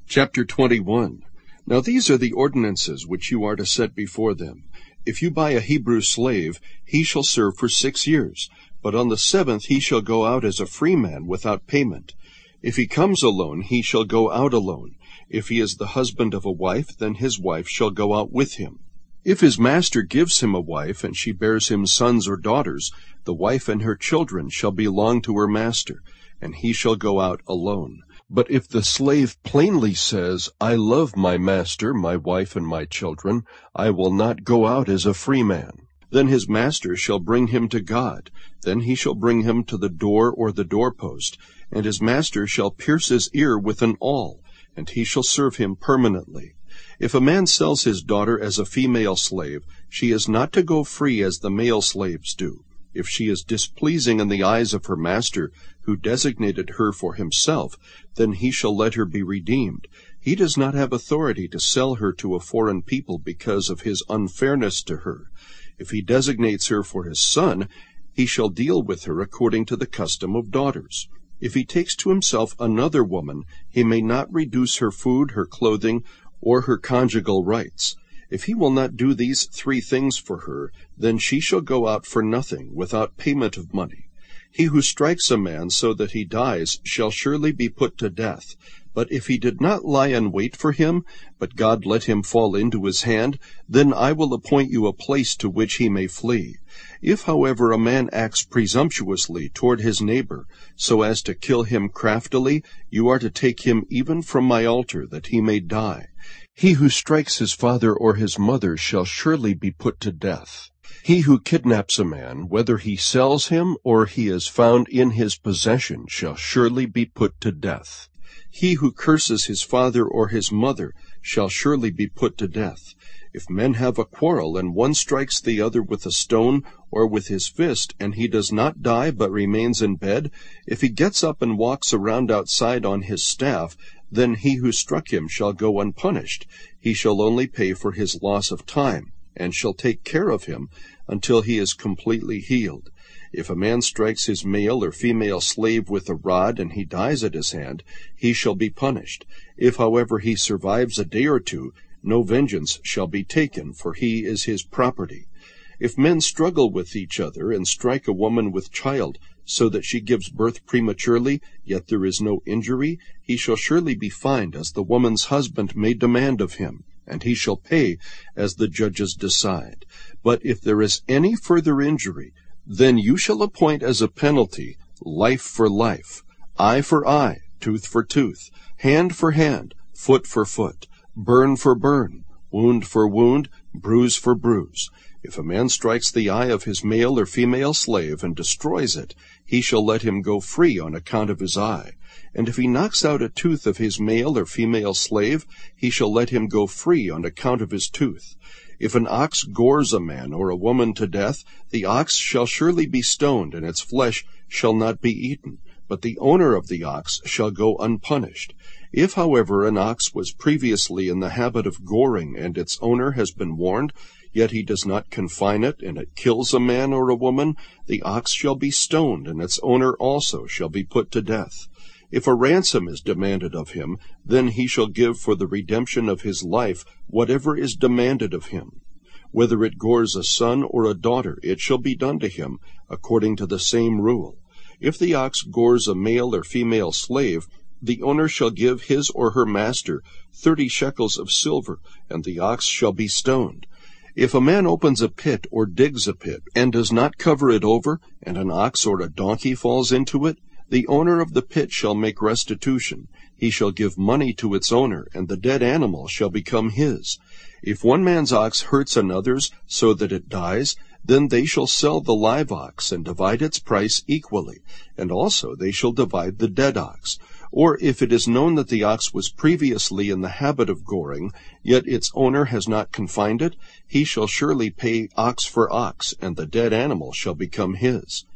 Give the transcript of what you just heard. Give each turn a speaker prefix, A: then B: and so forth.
A: Chapter 21. Now these are the ordinances which you are to set before them. If you buy a Hebrew slave, he shall serve for 6 years, but on the 7th he shall go out as a free man without payment. If he comes alone, he shall go out alone. If he is the husband of a wife, then his wife shall go out with him. If his master gives him a wife, and she bears him sons or daughters, the wife and her children shall belong to her master, and he shall go out alone. But if the slave plainly says, I love my master, my wife, and my children, I will not go out as a free man, then his master shall bring him to God. Then he shall bring him to the door or the doorpost, and his master shall pierce his ear with an awl, and he shall serve him permanently. If a man sells his daughter as a female slave, she is not to go free as the male slaves do. If she is displeasing in the eyes of her master, who designated her for himself, then he shall let her be redeemed. He does not have authority to sell her to a foreign people because of his unfairness to her. If he designates her for his son, he shall deal with her according to the custom of daughters. If he takes to himself another woman, he may not reduce her food, her clothing, or her conjugal rights. If he will not do these 3 things for her, then she shall go out for nothing, without payment of money. He who strikes a man so that he dies shall surely be put to death. But if he did not lie in wait for him, but God let him fall into his hand, then I will appoint you a place to which he may flee. If, however, a man acts presumptuously toward his neighbor, so as to kill him craftily, you are to take him even from my altar, that he may die. He who strikes his father or his mother shall surely be put to death. He who kidnaps a man, whether he sells him or he is found in his possession, shall surely be put to death. He who curses his father or his mother shall surely be put to death. If men have a quarrel, and one strikes the other with a stone or with his fist, and he does not die but remains in bed, if he gets up and walks around outside on his staff, then he who struck him shall go unpunished. He shall only pay for his loss of time, and shall take care of him until he is completely healed. If a man strikes his male or female slave with a rod, and he dies at his hand, he shall be punished. If, however, he survives a day or 2, no vengeance shall be taken, for he is his property. If men struggle with each other, and strike a woman with child, so that she gives birth prematurely, yet there is no injury, he shall surely be fined, as the woman's husband may demand of him, and he shall pay as the judges decide. But if there is any further injury, then you shall appoint as a penalty life for life, eye for eye, tooth for tooth, hand for hand, foot for foot, burn for burn, wound for wound, bruise for bruise. If a man strikes the eye of his male or female slave and destroys it, he shall let him go free on account of his eye. And if he knocks out a tooth of his male or female slave, he shall let him go free on account of his tooth. If an ox gores a man or a woman to death, the ox shall surely be stoned, and its flesh shall not be eaten, but the owner of the ox shall go unpunished. If, however, an ox was previously in the habit of goring, and its owner has been warned, yet he does not confine it, and it kills a man or a woman, the ox shall be stoned, and its owner also shall be put to death. If a ransom is demanded of him, then he shall give for the redemption of his life whatever is demanded of him. Whether it gores a son or a daughter, it shall be done to him according to the same rule. If the ox gores a male or female slave, the owner shall give his or her master 30 shekels of silver, and the ox shall be stoned. If a man opens a pit or digs a pit, and does not cover it over, and an ox or a donkey falls into it, the owner of the pit shall make restitution. He shall give money to its owner, and the dead animal shall become his. If one man's ox hurts another's so that it dies, then they shall sell the live ox and divide its price equally, and also they shall divide the dead ox. Or if it is known that the ox was previously in the habit of goring, yet its owner has not confined it, he shall surely pay ox for ox, and the dead animal shall become his.